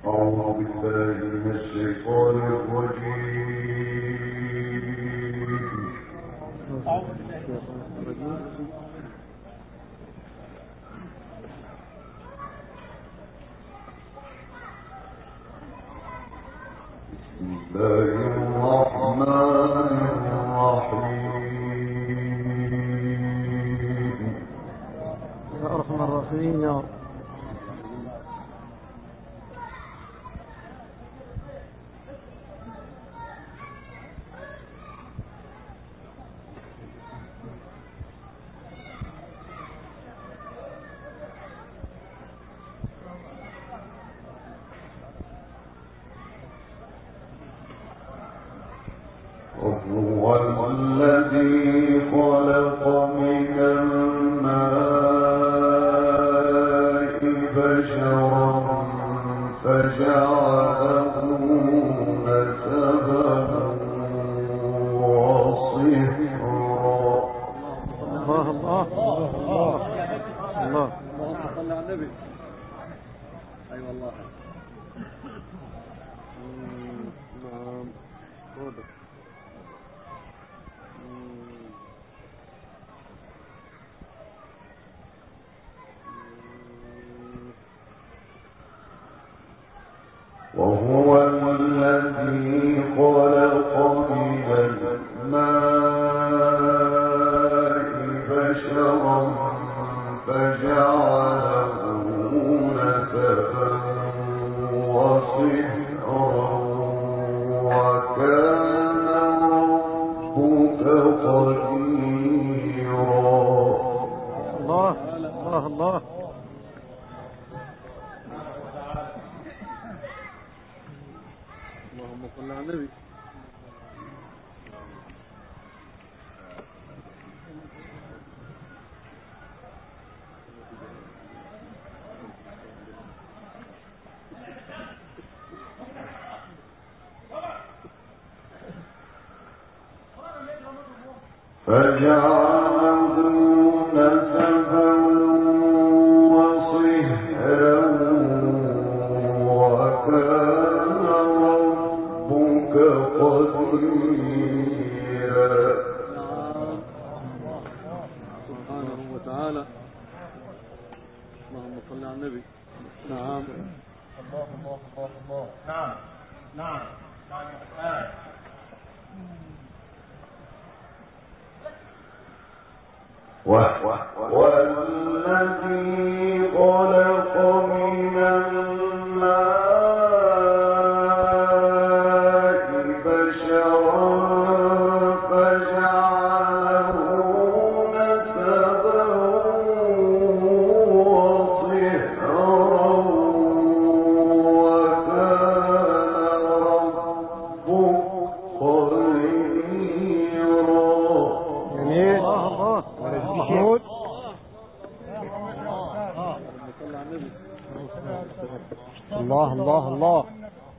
وهو الذي خلق من الماء بشرا فجعله نسبا وصهرا وكان ربك قديرا. الله الله الله. اللهم صل على النبي. فجعله نسبا وصهرا وكان ربك قديرا. سبحانه وتعالى. اللهم صل على النبي. نعم الله الله الله الله. نعم نعم نعم. والذي خلق من الماء بشرا فجعله نسبا وصهرا الله الله الله.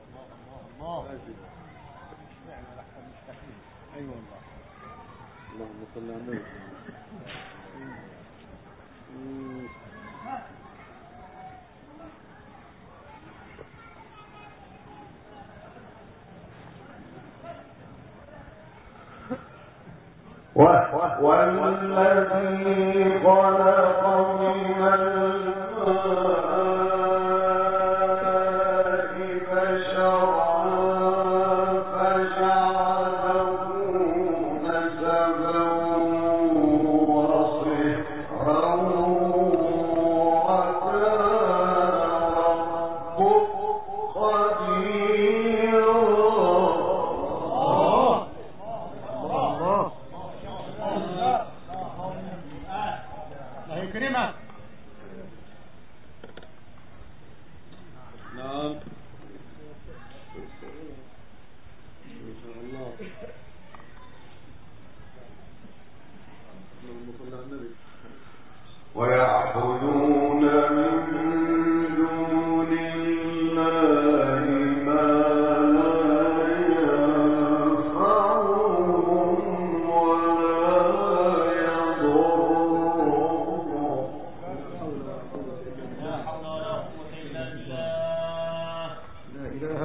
اللهم صل على النبي. والذي خلق من الماء بشرا فجعله نسبا وصهرا وكان ربك قديرا.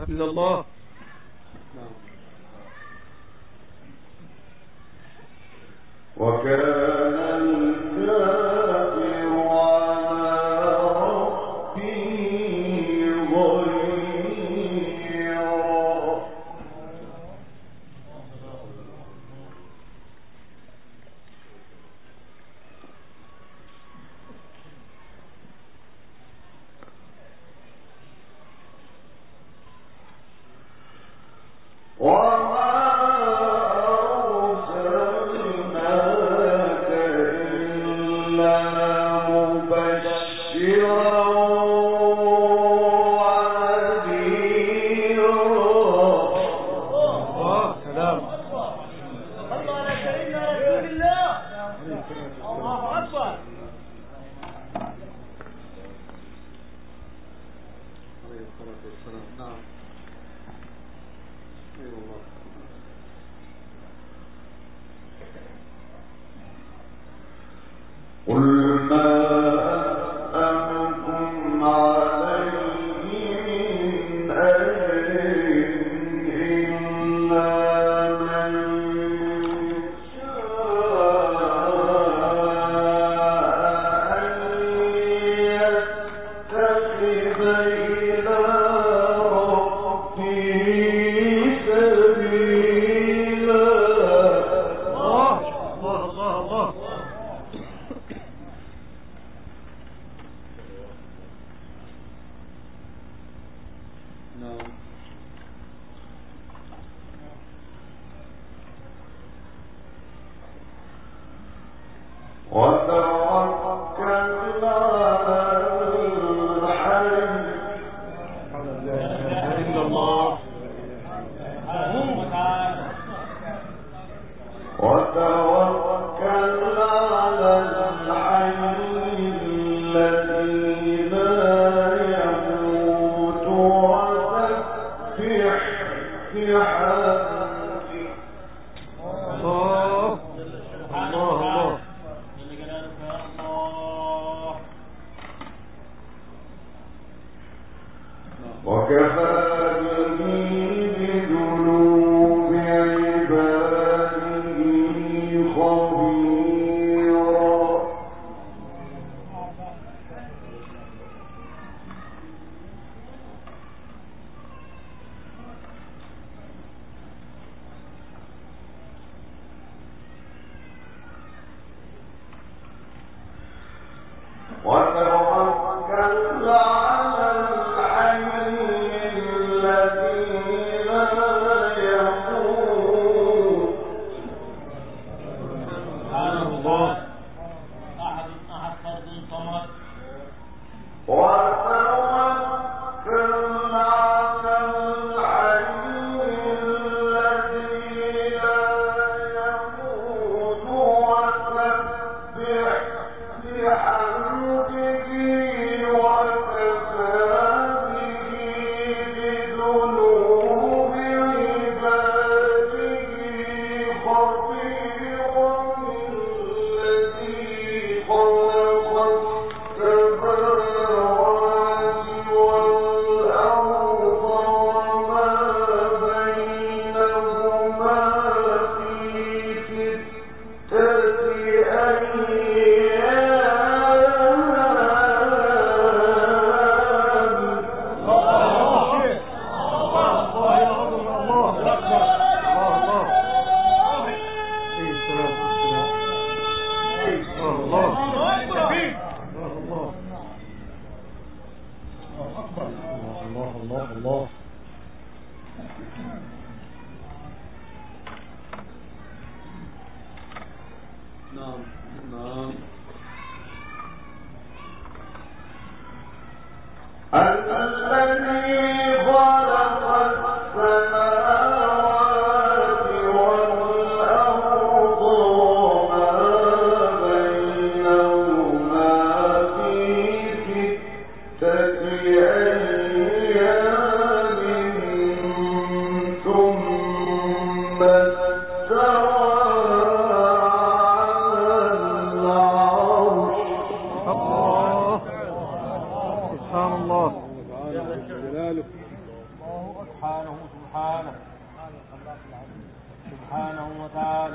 إله إلا الله. نعم. وكان الكافر على ربه ظهيرا. سبحانه سبحانه وتعالى.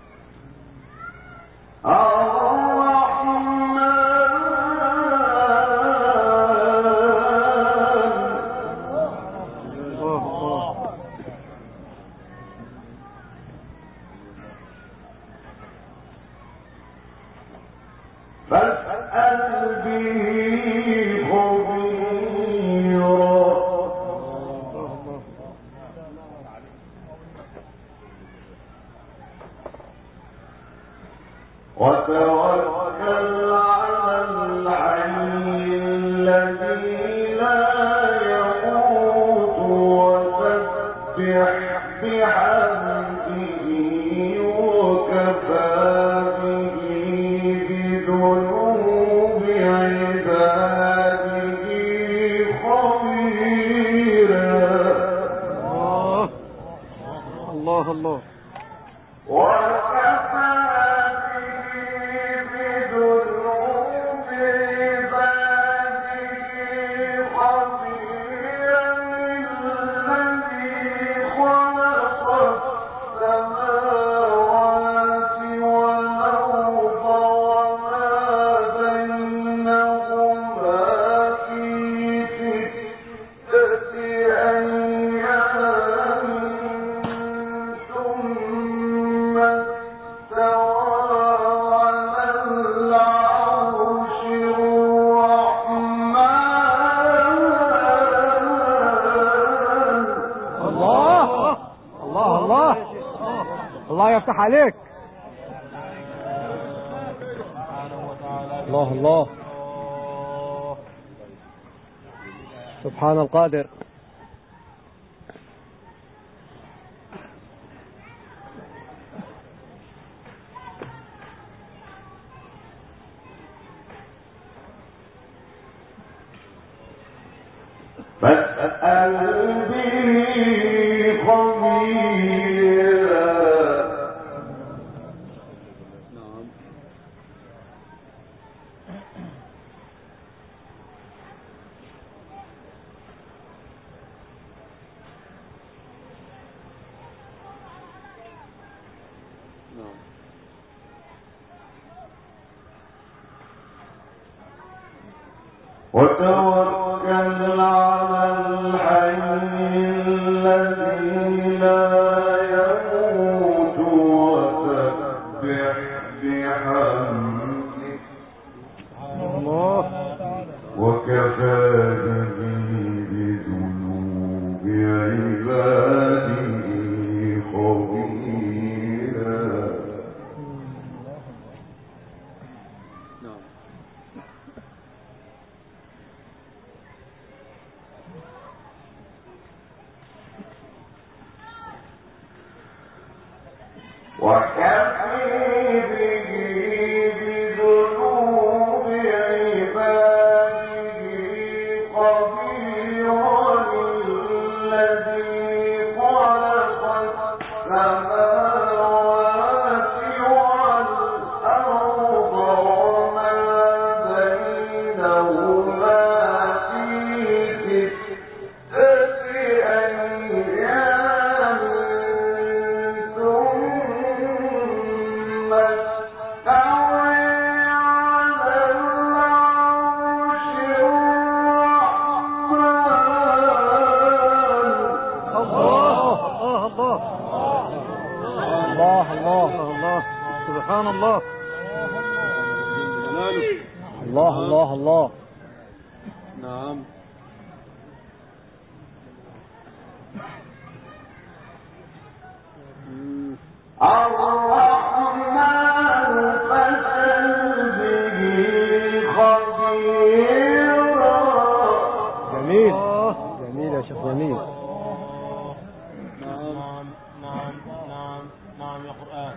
وتوكل على الحي الذي لا يموت وسبح بحمده وكفى به بذنوب عباده خبيرا. الله الله. الله يفتح عليك. الله الله. سبحان القادر. فاسأل به خبيرا. وتوكل على الحي الذي لا يموت وسبح بحمده وكفى به بذنوب عباده خبيرا. وكفي به بذنوب عباده خبيرا. الذي خلق السماوات والأرض وما بينهما في ستة أيام ثم استوى على العرش الرحمن. الله الله الله. سبحان الله. الله الله الله. نعم. الرحمن فاسأل به خبيرا. جميل جميل يا شيخ جميل. نعم نعم نعم نعم يا قرآن.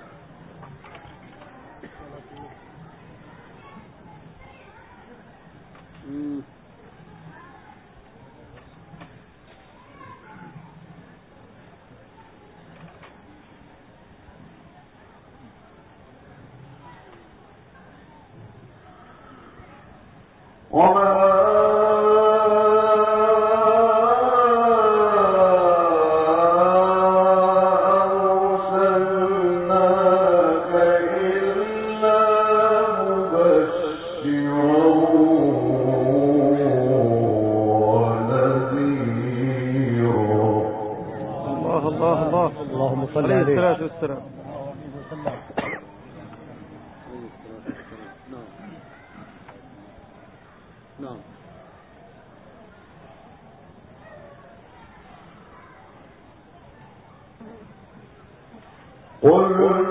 وما الله الله اللهم صل عليه الصلاة والسلام. نعم. قل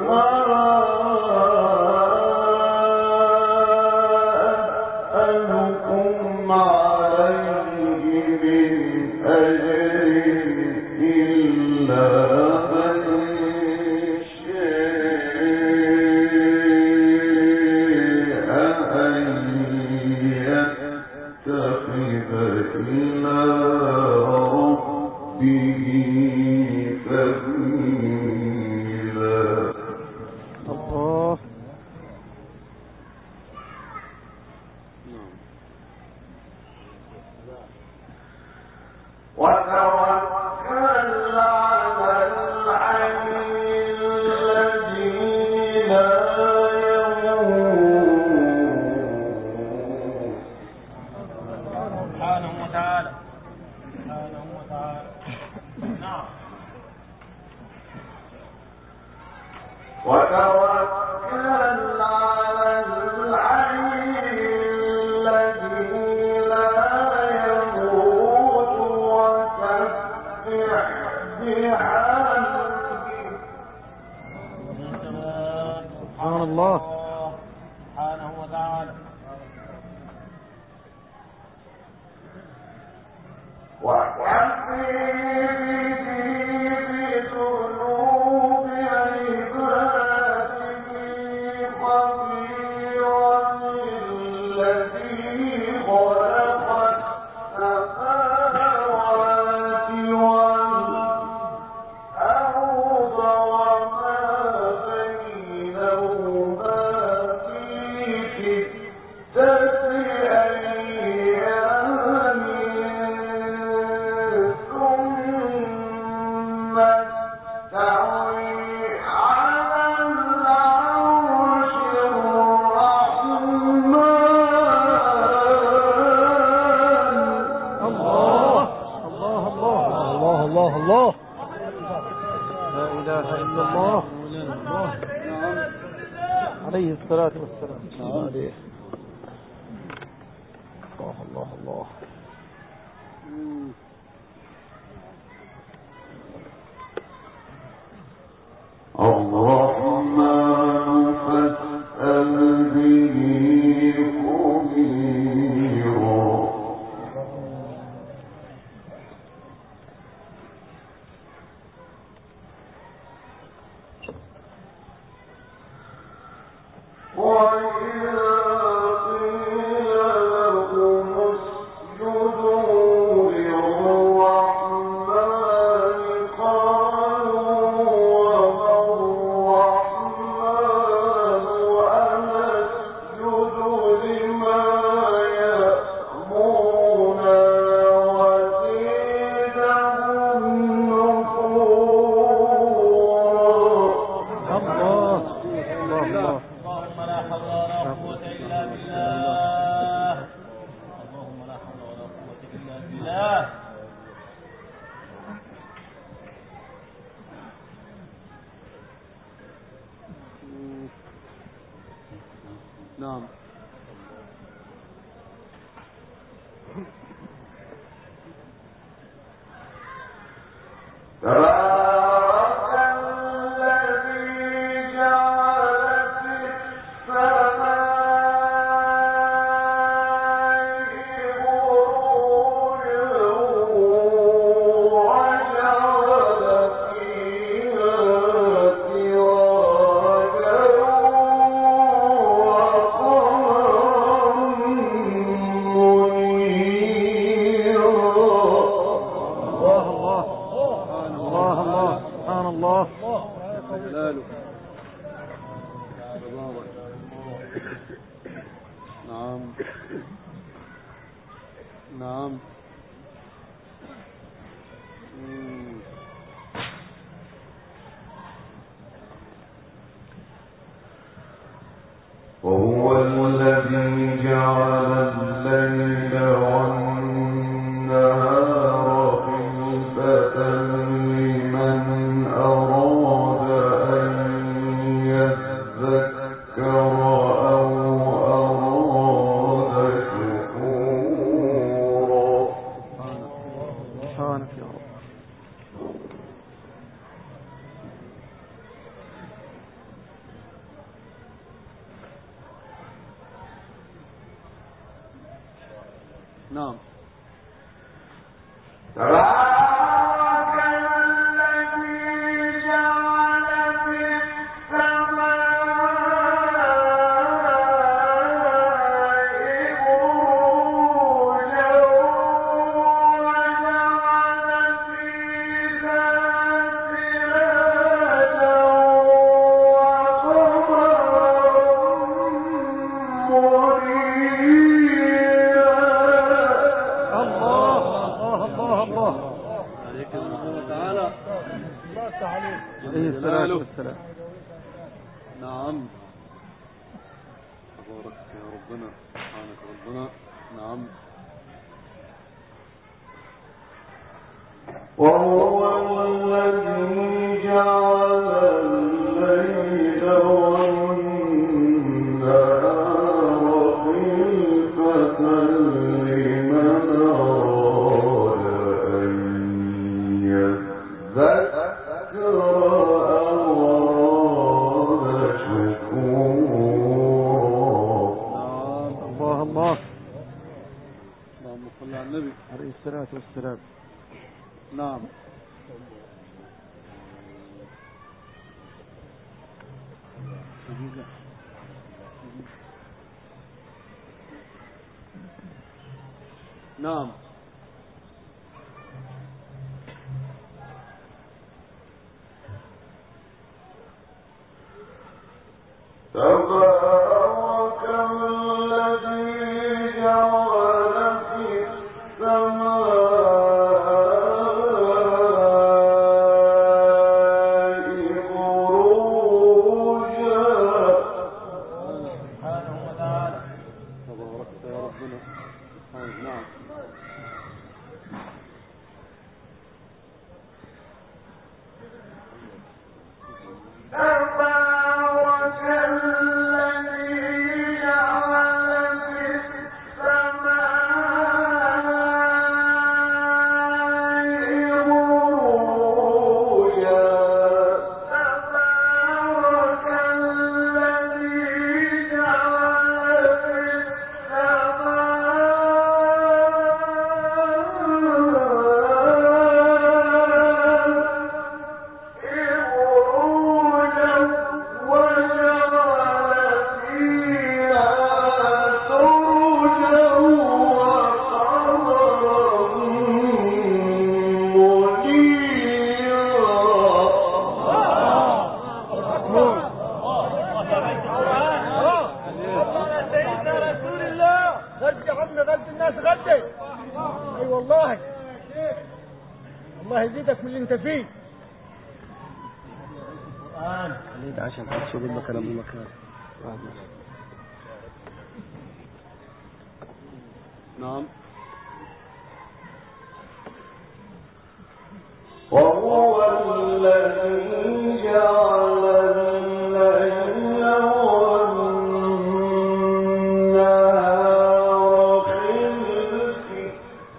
عليه الصلاة والسلام. عليه. الله الله الله. الرحمن فاسأل به خبيرا. نعم. نعم. وهو الذي جعل الليل والنهار خلفة لمن سبحانك يا رب. نعم. نعم. تبارك يا ربنا، سبحانك ربنا. نعم. وهو الذي جعل الليل والنهار خلفة لمن أراد أن يذكر صلى على النبي عليه الصلاة والسلام. نعم. نعم. تبارك الذي جعل في السماء بروجا. سبحانه وتعالى. تبارك يا ربنا. نعم. الله يزيدك من اللي انت فيه. ليه عشان تشوف المكان بالمكان. نعم. وهو الذي جعل الليل والنهار خلفة.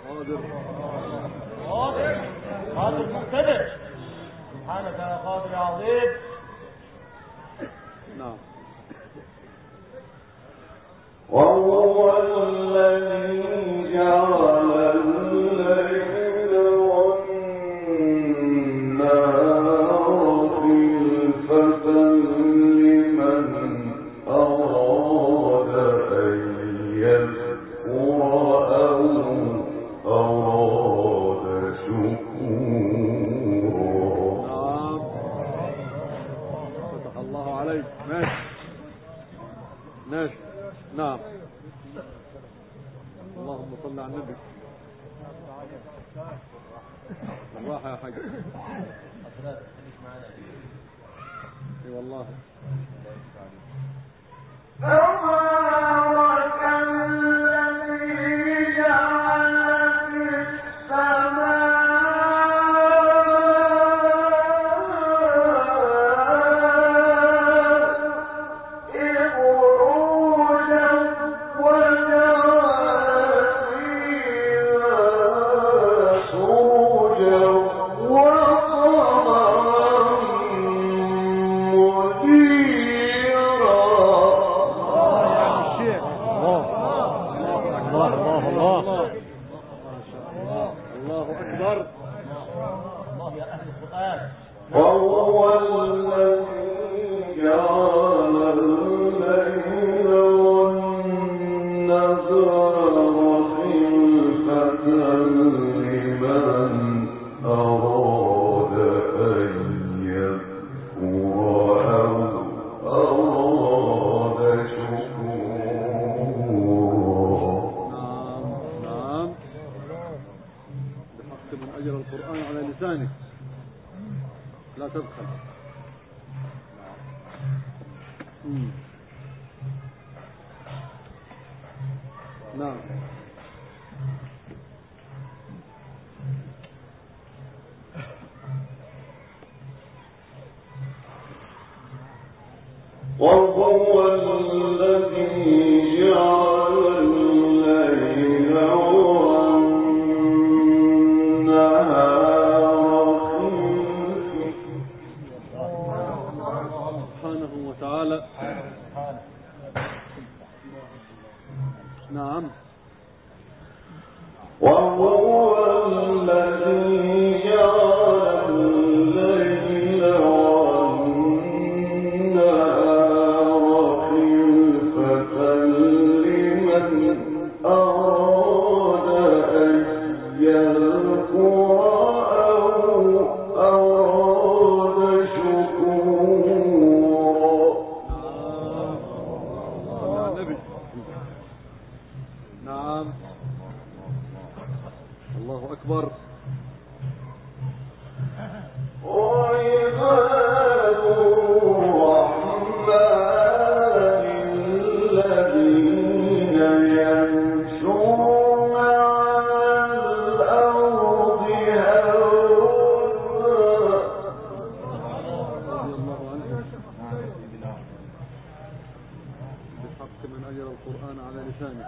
قادر مقتدر. سبحانك يا قادر عظيم. نعم. وهو الذي جعل الليل والنهار خلفة لمن أراد أن يذكر أو أراد شكورا. فتح الله عليك. ماشي ماشي. نعم. اللهم صل على النبي. بالراحة يا حاج. اي والله. تبارك الذي جعل في السماء بروجا وجعل فيها سرجا. أكبر. الله يا أهل القرآن. وهو الذي جعل الليل والنهار خلفة لمن أراد أن يذكر أو أراد شكورا. نعم بحق من أجر القرآن على لسانك لا تبخل. نعم وهو الذي جعل الليل والنهار سبحانه وتعالى. نعم وهو الذي جعل الليل والنهار خلفة لمن أراد أن يذكر أو أراد شكورا. نعم الله أكبر. وعباد الرحمن الذين يمشون على الأرض هونا رضي الله عنه بحق من أجر القرآن على لسانك.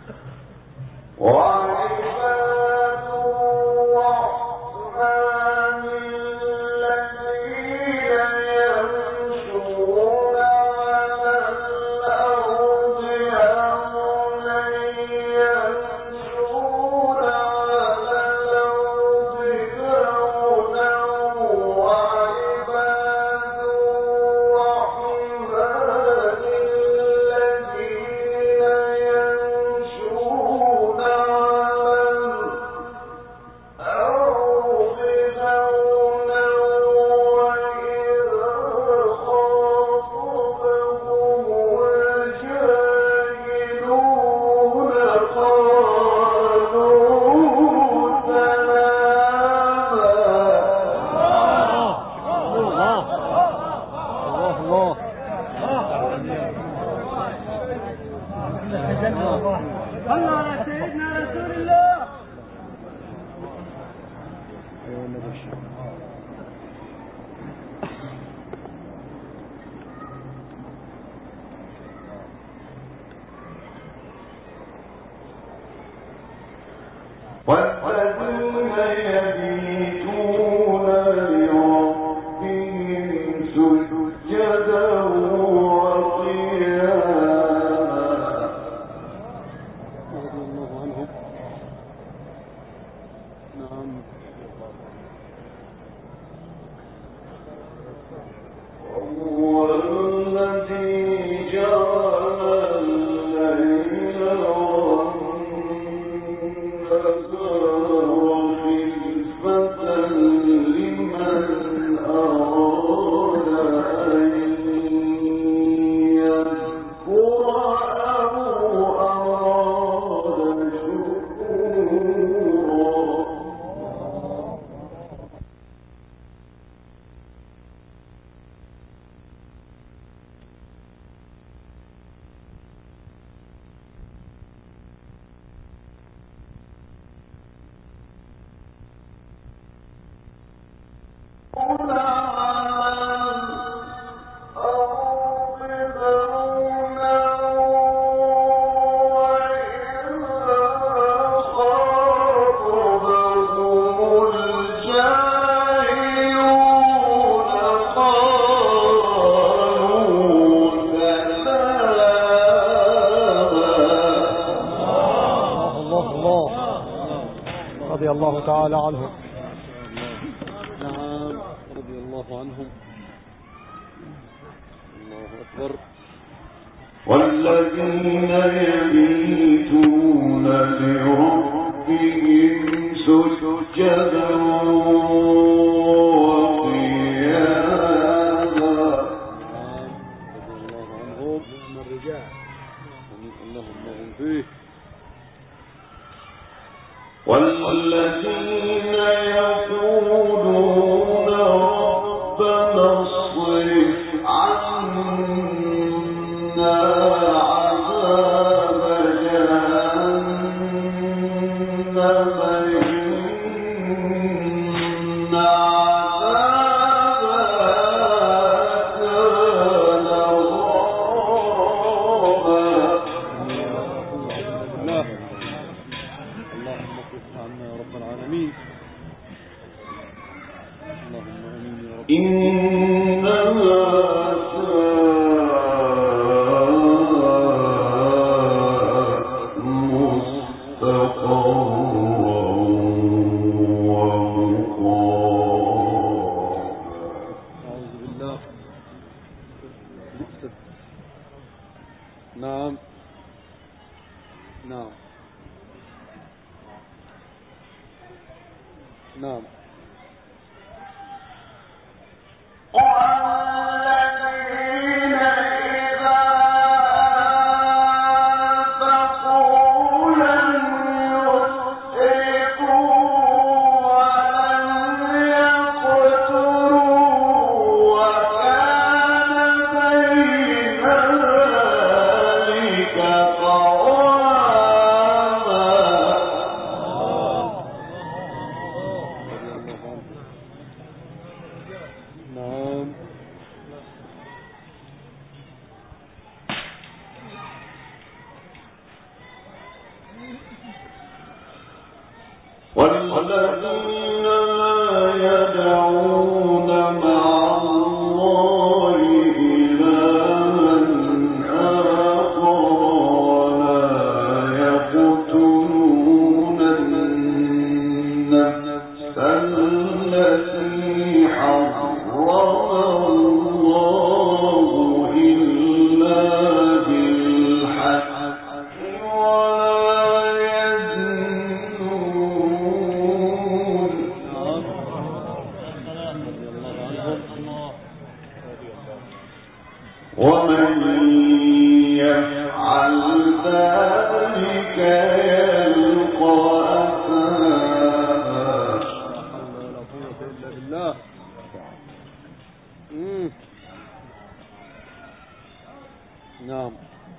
وعباد الرحمن الذين يمشون على الأرض هونا يمشون على الأرض هونا وعباد الرحمن الذين يمشون على الأرض هونا وإذا خاطبهم الجاهلون قالوا صلى على سيدنا رسول الله. والذين يبيتون لربهم سجدا وقياما. رضي الله عنهم. نعم وهو الذي جعل الليل والنهار خلفة لمن أراد أن يذكر أو أراد شكورا. رضي الله تعالى عنه. الله عنهم. الله أكبر. والذين يبيتون لربهم سجدا وقياما. الله عنهم من الرجال اللهم هم فيه. والذين يقولون ربنا اصرف عنا عذاب جهنم إن عذابها كان غراما. اللهم اصرف عنا يا رب العالمين. اللهم امين يا رب. إنما ساءت مستقرا ومقاما. أعوذ بالله. بئست. نعم نعم نعم. والذين إذا أنفقوا لم يسرفوا ولم يقتروا وكان بين ذلك قواما. نعم. والذين لا يدعون مع الله إلها آخر ولا يقتلون النفس التي حرم الله إلا بالحق ولا يزنون. ومن يفعل ذلك يلقى أثاما. ولا قوة إلا بالله. نعم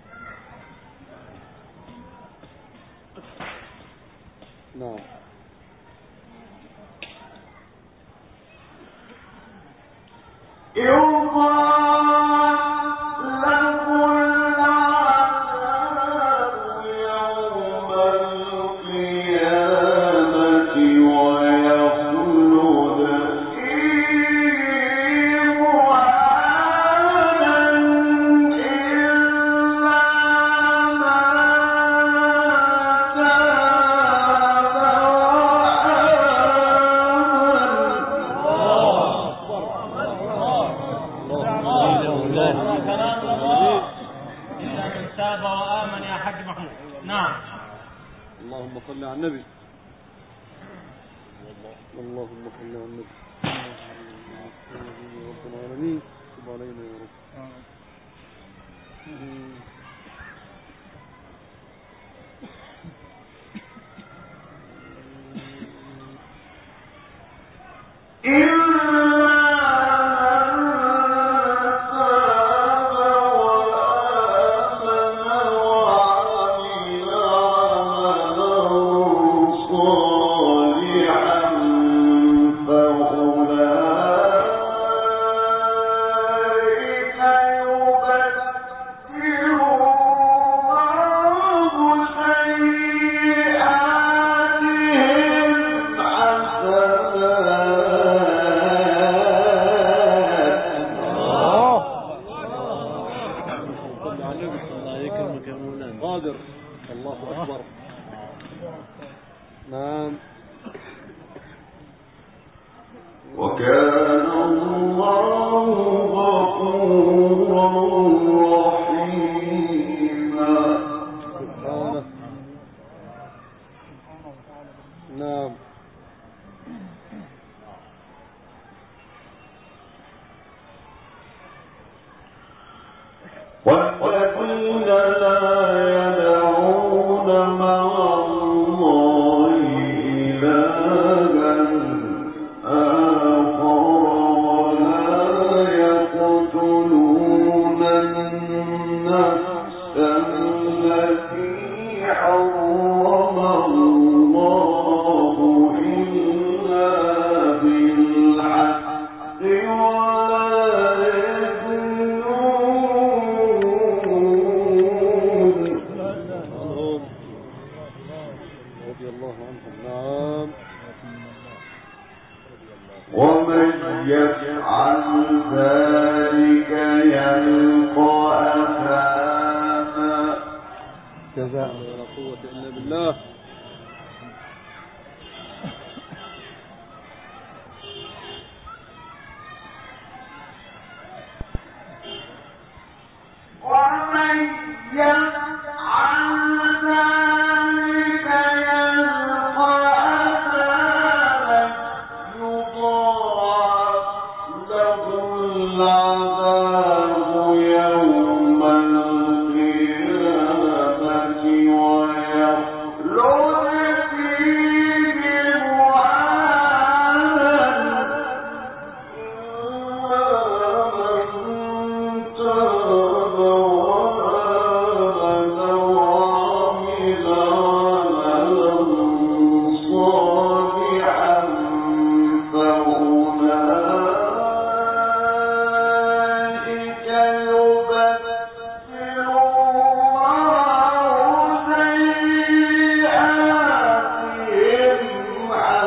نعم. اللهم صل على النبي. اللهم صل على النبي. يا رب العالمين تب علينا يا رب. قادر. الله أكبر. نعم. وكان الله والذين لا يدعون مع الله إلها آخر ولا يقتلون النفس التي حرم الله إلا بالحق ولا يزنون. رضي الله عنهم. نعم. ومن يفعل ذلك يلقى أثاما. جزاء ولا قوة إلا بالله. ومن يفعل ذلك يلقى أثاما يضاعف له العذاب يوم القيامة ويخلد فيه مهانا إلا من تاب وآمن وعمل عملا صالحا فأولئك يبدل الله سيئاتهم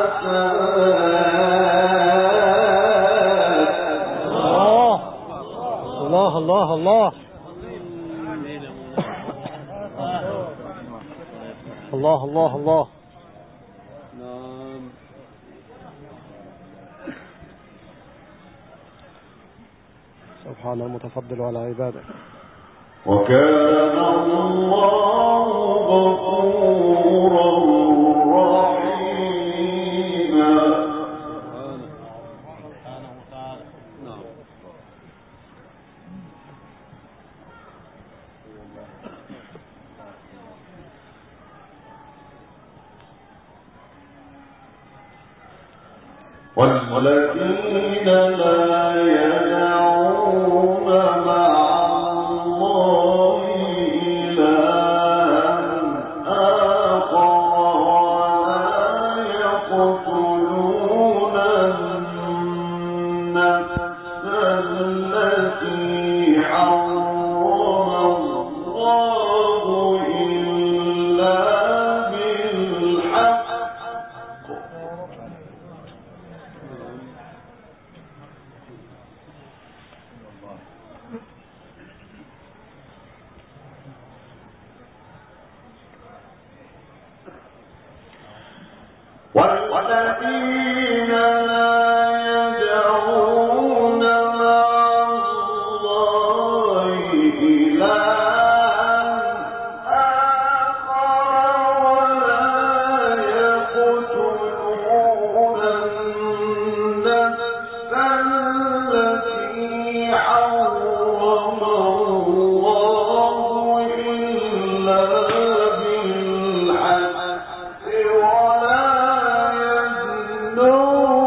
حسنات. الله الله الله الله الله الله. نعم. سبحان المتفضل على عباده. وكان الله غفورا رحيما. نعم. والذين لا يدعون مع الله إلها آخر ولا يقتلون النفس التي حرم الله إلا بالحق والذين لا يدعون مع الله إلها آخر ولا يقتلون النفس التي حرم الله إلا بالحق ولا يزنون.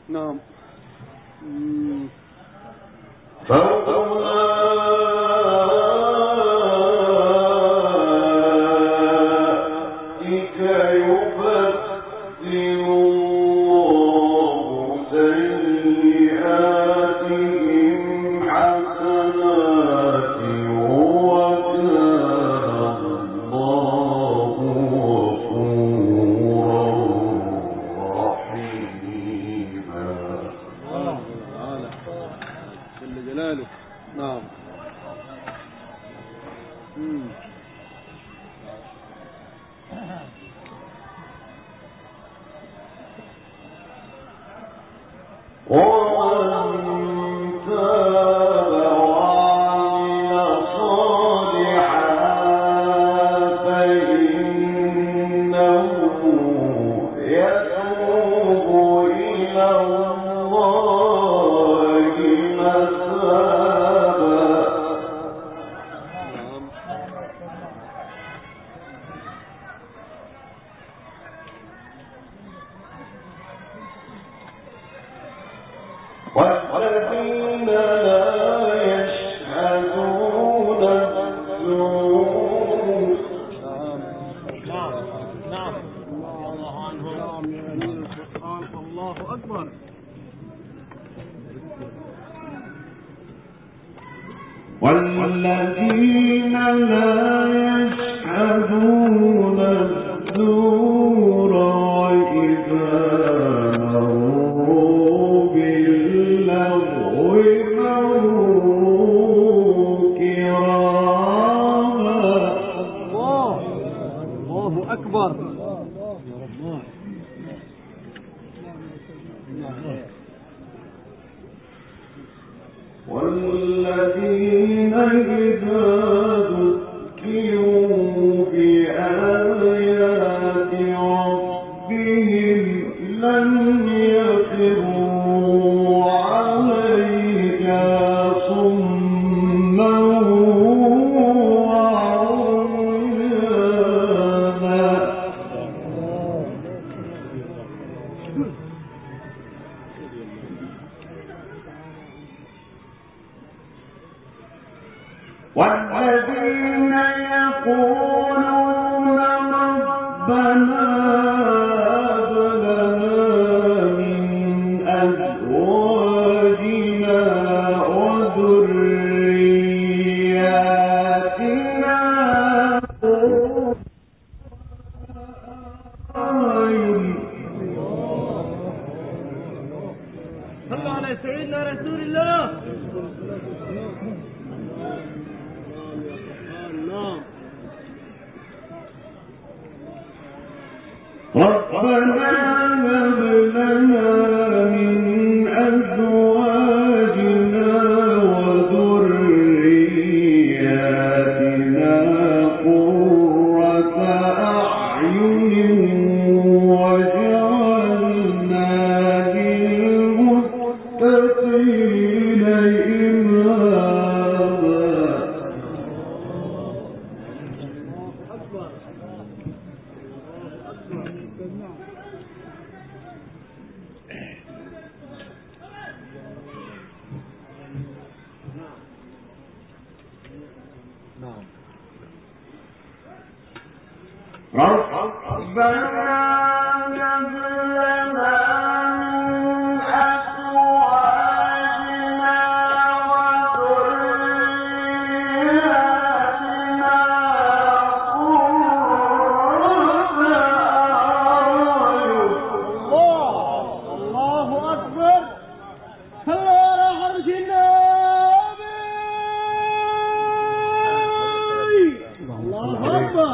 نعم. نعم. والذين لا يشهدون الزور. نعم الله عنهم. الله أكبر. والذين لا يشهدون الزور وإذا مروا باللغو مروا كراما. الله أكبر. والذين إذا ذكروا بآيات ربهم لم يخروا عليها صما والذين يقولون ربنا هب لنا من أزواجنا وذرياتنا صلوا على سيدنا رسول الله. ربنا هب لنا من أزواجنا وذرياتنا قرة أعين واجعلنا للمتقين إماما. ربنا هب لنا من أزواجنا وذرياتنا قرة أعين. الله أكبر. صلوا على حرج النبي. الله أكبر.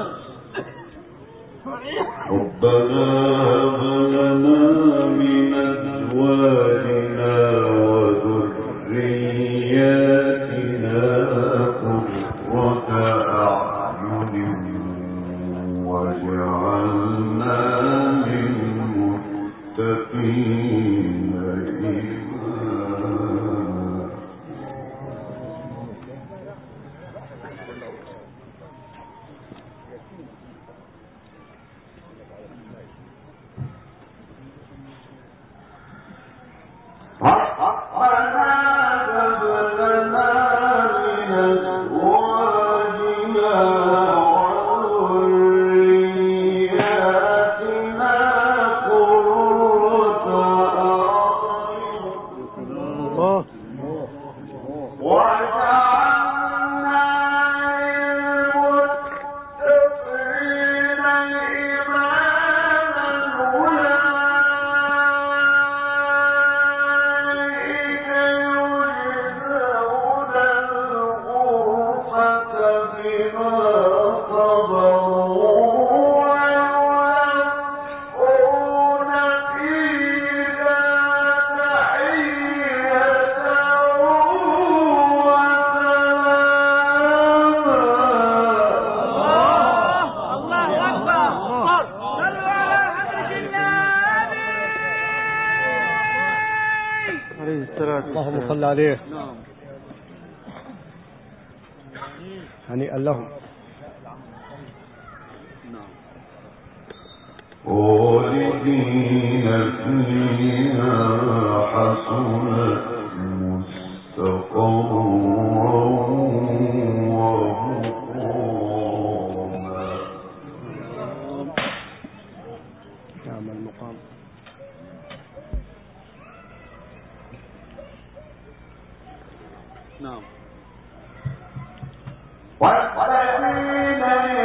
ربنا هب لنا من أزواجنا وذرياتنا قرة أعين واجعلنا للمتقين إماما. اللهم صل عليه. هنيئا لهم. خالدين فيها حسنت مستقرا ومقاما. نعم المقام. نعم. والذين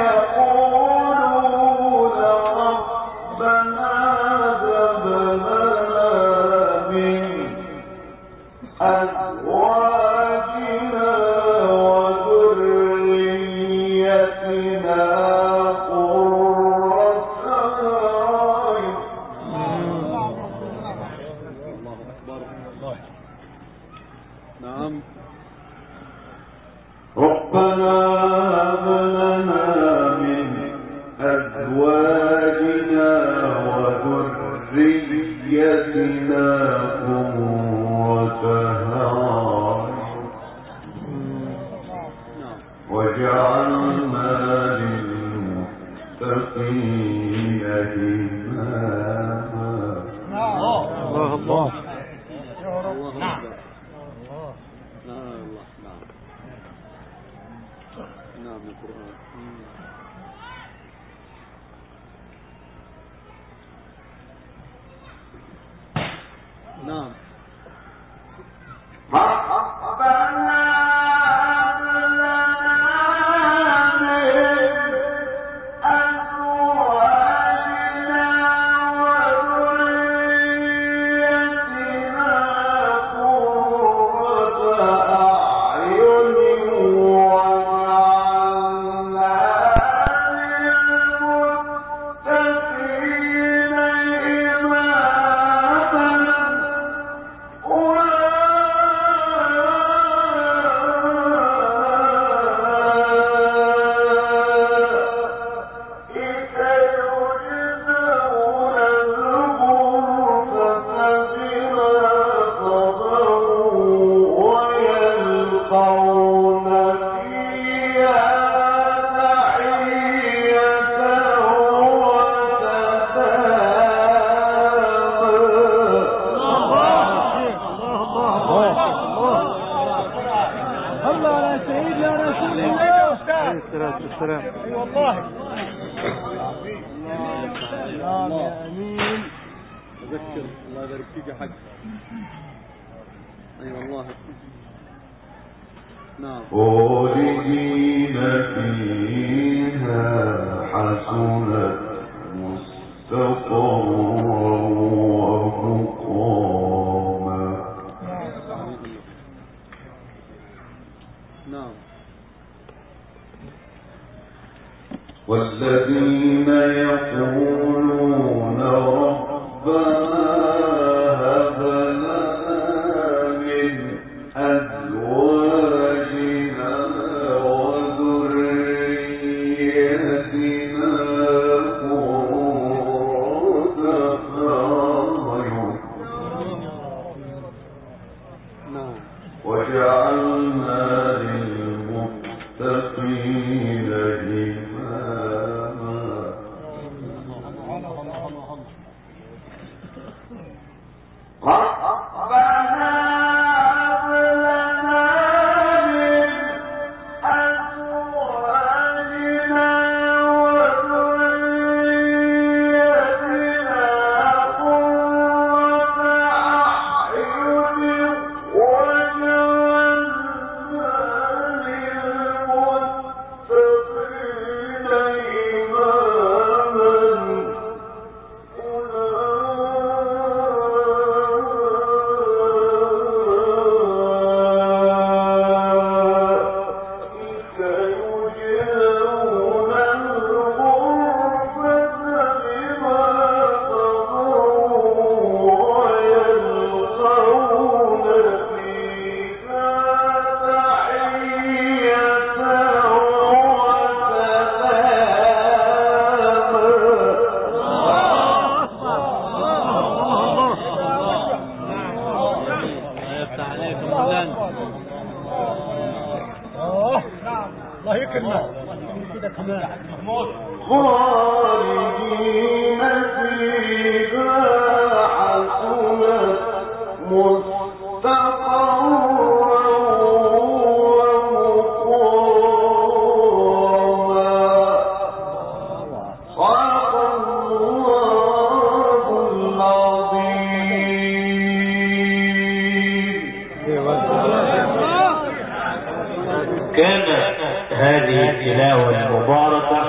يقولون ربنا هب لنا من أزواجنا وذريتنا قرة أعين. الله أكبر. نعم. ربنا هب لنا من أزواجنا وذريتنا قرة أعين واجعلنا للمتقين إماما. الله الله. نعم. نعم القرآن. نعم. ربنا هب لنا من أزواجنا وذريتنا قرة أعين واجعلنا للمتقين السلام. اي والله. الله. امين. تذكر الله يبارك فيك يا حاج. اي والله. نعم. خالدين فيها حسنت مستقرا ومقاما. نعم. والذين يقولون ربنا هب لنا من أزواجنا وذريتنا قرة أعين نعم. واجعلنا للمتقين إماما. محمود خالدين فيها حسنت مستقرا ومقاما صدق الله العظيم. كان هذه التلاوة المباركة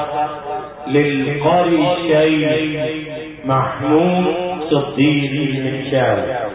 للقارئ الشيخ محمود صديق المنشاوي